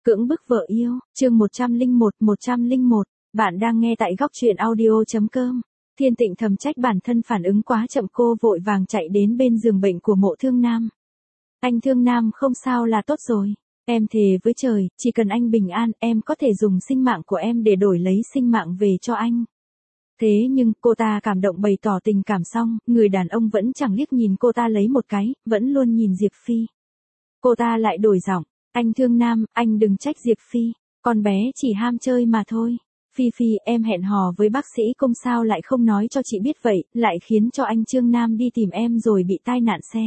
Cưỡng bức vợ yêu, chương 101, bạn đang nghe tại góc truyện audio.com. Thiên Tịnh thầm trách bản thân phản ứng quá chậm, cô vội vàng chạy đến bên giường bệnh của Mộ Thương Nam. Anh Thương Nam không sao là tốt rồi. Em thề với trời, chỉ cần anh bình an, em có thể dùng sinh mạng của em để đổi lấy sinh mạng về cho anh. Thế nhưng, cô ta cảm động bày tỏ tình cảm xong, người đàn ông vẫn chẳng liếc nhìn cô ta lấy một cái, vẫn luôn nhìn Diệp Phi. Cô ta lại đổi giọng, anh Thương Nam, anh đừng trách Diệp Phi, con bé chỉ ham chơi mà thôi. Phi Phi, em hẹn hò với bác sĩ công sao lại không nói cho chị biết vậy, lại khiến cho anh Trương Nam đi tìm em rồi bị tai nạn xe.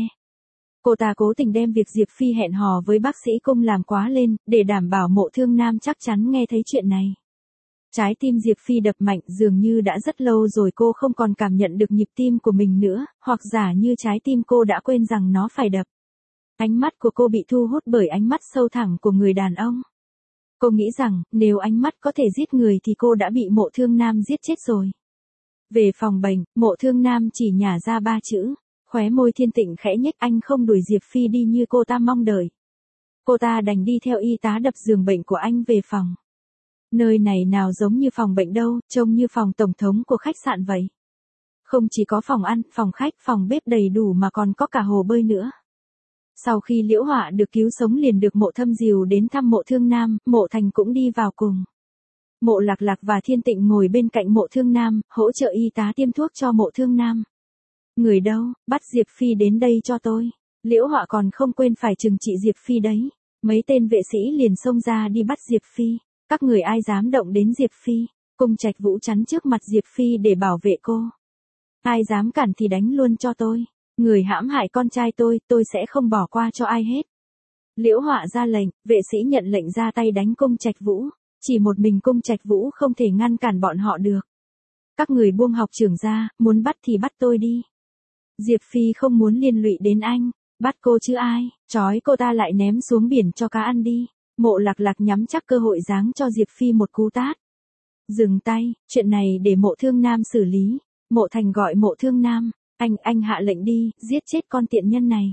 Cô ta cố tình đem việc Diệp Phi hẹn hò với bác sĩ công làm quá lên, để đảm bảo Mộ Thương Nam chắc chắn nghe thấy chuyện này. Trái tim Diệp Phi đập mạnh, dường như đã rất lâu rồi cô không còn cảm nhận được nhịp tim của mình nữa, hoặc giả như trái tim cô đã quên rằng nó phải đập. Ánh mắt của cô bị thu hút bởi ánh mắt sâu thẳm của người đàn ông. Cô nghĩ rằng, nếu ánh mắt có thể giết người thì cô đã bị Mộ Thương Nam giết chết rồi. Về phòng bệnh, Mộ Thương Nam chỉ nhả ra 3 chữ, khóe môi Thiên Tịnh khẽ nhếch, anh không đuổi Diệp Phi đi như cô ta mong đợi. Cô ta đành đi theo y tá đập giường bệnh của anh về phòng. Nơi này nào giống như phòng bệnh đâu, trông như phòng tổng thống của khách sạn vậy. Không chỉ có phòng ăn, phòng khách, phòng bếp đầy đủ mà còn có cả hồ bơi nữa. Sau khi Liễu Họa được cứu sống liền được Mộ Thâm dìu đến thăm Mộ Thương Nam, Mộ Thành cũng đi vào cùng. Mộ Lạc Lạc và Thiên Tịnh ngồi bên cạnh Mộ Thương Nam, hỗ trợ y tá tiêm thuốc cho Mộ Thương Nam. Người đâu, bắt Diệp Phi đến đây cho tôi. Liễu Họa còn không quên phải trừng trị Diệp Phi đấy. Mấy tên vệ sĩ liền xông ra đi bắt Diệp Phi. Các người ai dám động đến Diệp Phi? Cung Trạch Vũ chắn trước mặt Diệp Phi để bảo vệ cô. Ai dám cản thì đánh luôn cho tôi. Người hãm hại con trai tôi sẽ không bỏ qua cho ai hết. Liễu Họa ra lệnh, vệ sĩ nhận lệnh ra tay đánh Cung Trạch Vũ. Chỉ một mình Cung Trạch Vũ không thể ngăn cản bọn họ được. Các người buông học trưởng ra, muốn bắt thì bắt tôi đi. Diệp Phi không muốn liên lụy đến anh. Bắt cô chứ ai, trói cô ta lại ném xuống biển cho cá ăn đi. Mộ Lạc Lạc nhắm chắc cơ hội giáng cho Diệp Phi một cú tát. Dừng tay, chuyện này để Mộ Thương Nam xử lý. Mộ Thành gọi Mộ Thương Nam. Anh hạ lệnh đi, giết chết con tiện nhân này.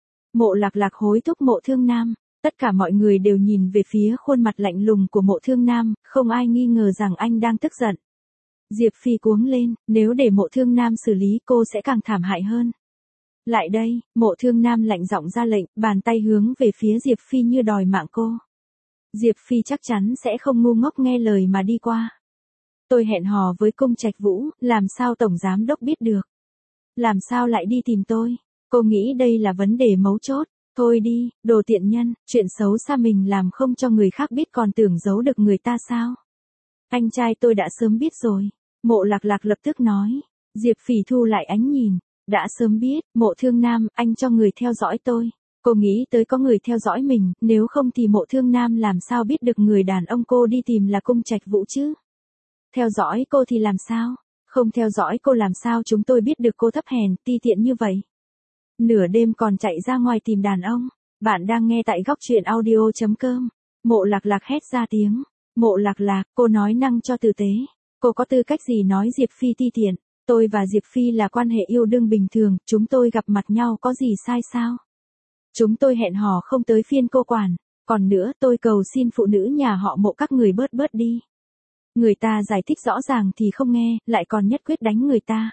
Mộ Lạc Lạc hối thúc Mộ Thương Nam. Tất cả mọi người đều nhìn về phía khuôn mặt lạnh lùng của Mộ Thương Nam, không ai nghi ngờ rằng anh đang tức giận. Diệp Phi cuống lên, nếu để Mộ Thương Nam xử lý cô sẽ càng thảm hại hơn. Lại đây, Mộ Thương Nam lạnh giọng ra lệnh, bàn tay hướng về phía Diệp Phi như đòi mạng cô. Diệp Phi chắc chắn sẽ không ngu ngốc nghe lời mà đi qua. Tôi hẹn hò với Cung Trạch Vũ, làm sao Tổng Giám Đốc biết được? Làm sao lại đi tìm tôi? Cô nghĩ đây là vấn đề mấu chốt. Thôi đi, đồ tiện nhân, chuyện xấu xa mình làm không cho người khác biết còn tưởng giấu được người ta sao? Anh trai tôi đã sớm biết rồi. Mộ Lạc Lạc lập tức nói. Diệp Phỉ thu lại ánh nhìn. Đã sớm biết, Mộ Thương Nam, anh cho người theo dõi tôi. Cô nghĩ tới có người theo dõi mình, nếu không thì Mộ Thương Nam làm sao biết được người đàn ông cô đi tìm là Cung Trạch Vũ chứ? Theo dõi cô thì làm sao? Không theo dõi cô làm sao chúng tôi biết được cô thấp hèn, ti tiện như vậy? Nửa đêm còn chạy ra ngoài tìm đàn ông. Bạn đang nghe tại góc truyện audio.com. Mộ Lạc Lạc hét ra tiếng. Mộ Lạc Lạc, cô nói năng cho tử tế. Cô có tư cách gì nói Diệp Phi ti tiện? Tôi và Diệp Phi là quan hệ yêu đương bình thường, chúng tôi gặp mặt nhau có gì sai sao? Chúng tôi hẹn hò không tới phiên cô quản. Còn nữa tôi cầu xin phụ nữ nhà họ Mộ các người bớt đi. Người ta giải thích rõ ràng thì không nghe, lại còn nhất quyết đánh người ta.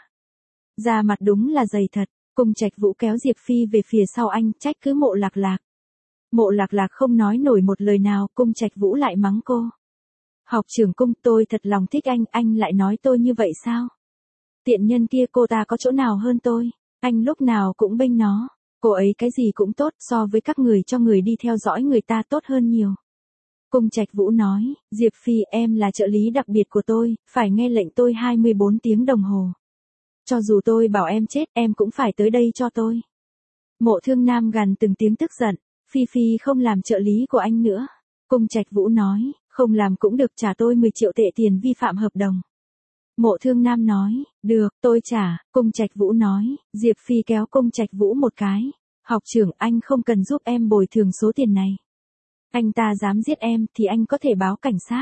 Da mặt đúng là dày thật. Cung Trạch Vũ kéo Diệp Phi về phía sau anh, trách cứ Mộ Lạc Lạc. Mộ Lạc Lạc không nói nổi một lời nào, Cung Trạch Vũ lại mắng cô. Học trưởng Cung, tôi thật lòng thích anh lại nói tôi như vậy sao? Tiện nhân kia cô ta có chỗ nào hơn tôi? Anh lúc nào cũng bênh nó. Cô ấy cái gì cũng tốt, so với các người cho người đi theo dõi người ta tốt hơn nhiều. Cung Trạch Vũ nói, Diệp Phi em là trợ lý đặc biệt của tôi, phải nghe lệnh tôi 24 tiếng đồng hồ. Cho dù tôi bảo em chết, em cũng phải tới đây cho tôi. Mộ Thương Nam gằn từng tiếng tức giận, Phi Phi không làm trợ lý của anh nữa. Cung Trạch Vũ nói, không làm cũng được, trả tôi 10 triệu tệ tiền vi phạm hợp đồng. Mộ Thương Nam nói, được, tôi trả. Cung Trạch Vũ nói, Diệp Phi kéo Cung Trạch Vũ một cái. Học trưởng, anh không cần giúp em bồi thường số tiền này. Anh ta dám giết em thì anh có thể báo cảnh sát.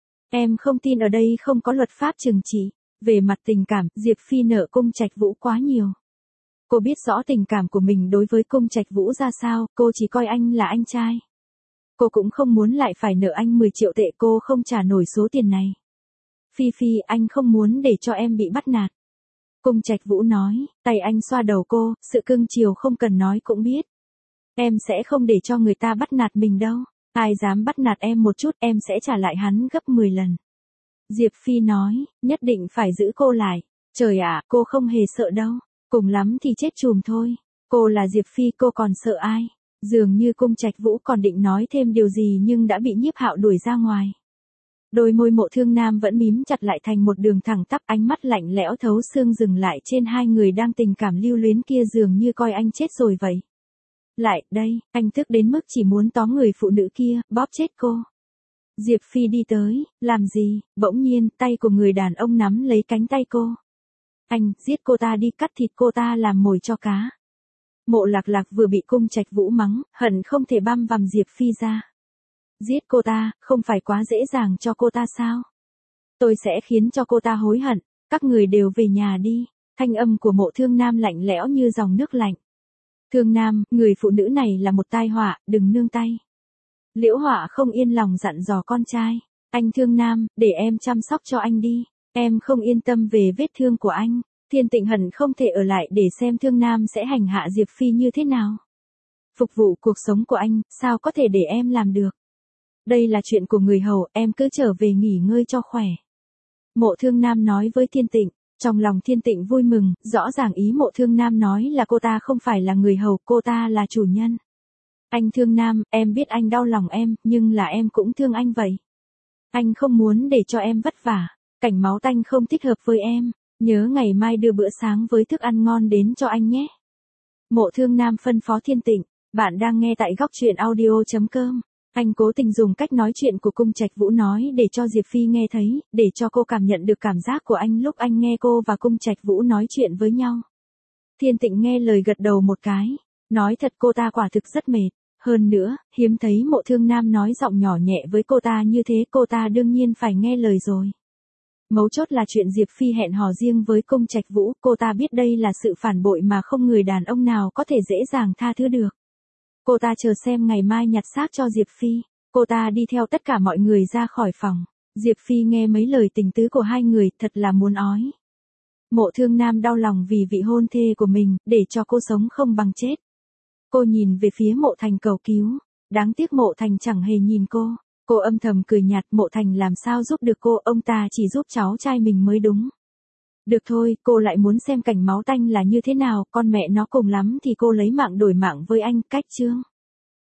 Em không tin ở đây không có luật pháp trừng trị. Về mặt tình cảm, Diệp Phi nợ Cung Trạch Vũ quá nhiều. Cô biết rõ tình cảm của mình đối với Cung Trạch Vũ ra sao, cô chỉ coi anh là anh trai. Cô cũng không muốn lại phải nợ anh 10 triệu tệ, cô không trả nổi số tiền này. Phi Phi, anh không muốn để cho em bị bắt nạt. Cung Trạch Vũ nói, tay anh xoa đầu cô, sự cưng chiều không cần nói cũng biết. Em sẽ không để cho người ta bắt nạt mình đâu. Ai dám bắt nạt em một chút, em sẽ trả lại hắn gấp 10 lần. Diệp Phi nói, nhất định phải giữ cô lại. Trời ạ, cô không hề sợ đâu. Cùng lắm thì chết chùm thôi. Cô là Diệp Phi, cô còn sợ ai? Dường như Cung Trạch Vũ còn định nói thêm điều gì nhưng đã bị Nhiếp Hạo đuổi ra ngoài. Đôi môi Mộ Thương Nam vẫn mím chặt lại thành một đường thẳng tắp, ánh mắt lạnh lẽo thấu xương dừng lại trên hai người đang tình cảm lưu luyến kia, dường như coi anh chết rồi vậy. Lại, đây, anh tức đến mức chỉ muốn tóm người phụ nữ kia, bóp chết cô. Diệp Phi đi tới, làm gì? Bỗng nhiên, tay của người đàn ông nắm lấy cánh tay cô. Anh, giết cô ta đi, cắt thịt cô ta làm mồi cho cá. Mộ Lạc Lạc vừa bị Cung Trạch Vũ mắng, hận không thể băm vằm Diệp Phi ra. Giết cô ta, không phải quá dễ dàng cho cô ta sao? Tôi sẽ khiến cho cô ta hối hận, các người đều về nhà đi. Thanh âm của Mộ Thương Nam lạnh lẽo như dòng nước lạnh. Thương Nam, người phụ nữ này là một tai họa, đừng nương tay. Liễu Họa không yên lòng dặn dò con trai. Anh Thương Nam, để em chăm sóc cho anh đi. Em không yên tâm về vết thương của anh. Thiên Tịnh hận không thể ở lại để xem Thương Nam sẽ hành hạ Diệp Phi như thế nào. Phục vụ cuộc sống của anh, sao có thể để em làm được. Đây là chuyện của người hầu, em cứ trở về nghỉ ngơi cho khỏe. Mộ Thương Nam nói với Thiên Tịnh. Trong lòng Thiên Tịnh vui mừng, rõ ràng ý Mộ Thương Nam nói là cô ta không phải là người hầu, cô ta là chủ nhân. Anh Thương Nam, em biết anh đau lòng em, nhưng là em cũng thương anh vậy. Anh không muốn để cho em vất vả, cảnh máu tanh không thích hợp với em. Nhớ ngày mai đưa bữa sáng với thức ăn ngon đến cho anh nhé. Mộ Thương Nam phân phó Thiên Tịnh. Bạn đang nghe tại góc truyện audio.com. Anh cố tình dùng cách nói chuyện của Cung Trạch Vũ nói để cho Diệp Phi nghe thấy, để cho cô cảm nhận được cảm giác của anh lúc anh nghe cô và Cung Trạch Vũ nói chuyện với nhau. Thiên Tịnh nghe lời gật đầu một cái. Nói thật, cô ta quả thực rất mệt. Hơn nữa, hiếm thấy Mộ Thương Nam nói giọng nhỏ nhẹ với cô ta như thế, cô ta đương nhiên phải nghe lời rồi. Mấu chốt là chuyện Diệp Phi hẹn hò riêng với Cung Trạch Vũ, cô ta biết đây là sự phản bội mà không người đàn ông nào có thể dễ dàng tha thứ được. Cô ta chờ xem ngày mai nhặt xác cho Diệp Phi. Cô ta đi theo tất cả mọi người ra khỏi phòng. Diệp Phi nghe mấy lời tình tứ của hai người, thật là muốn ói. Mộ Thương Nam đau lòng vì vị hôn thê của mình, để cho cô sống không bằng chết. Cô nhìn về phía Mộ Thành cầu cứu. Đáng tiếc Mộ Thành chẳng hề nhìn cô. Cô âm thầm cười nhạt, Mộ Thành làm sao giúp được cô, ông ta chỉ giúp cháu trai mình mới đúng. Được thôi, cô lại muốn xem cảnh máu tanh là như thế nào, con mẹ nó, cùng lắm thì cô lấy mạng đổi mạng với anh, cách chương.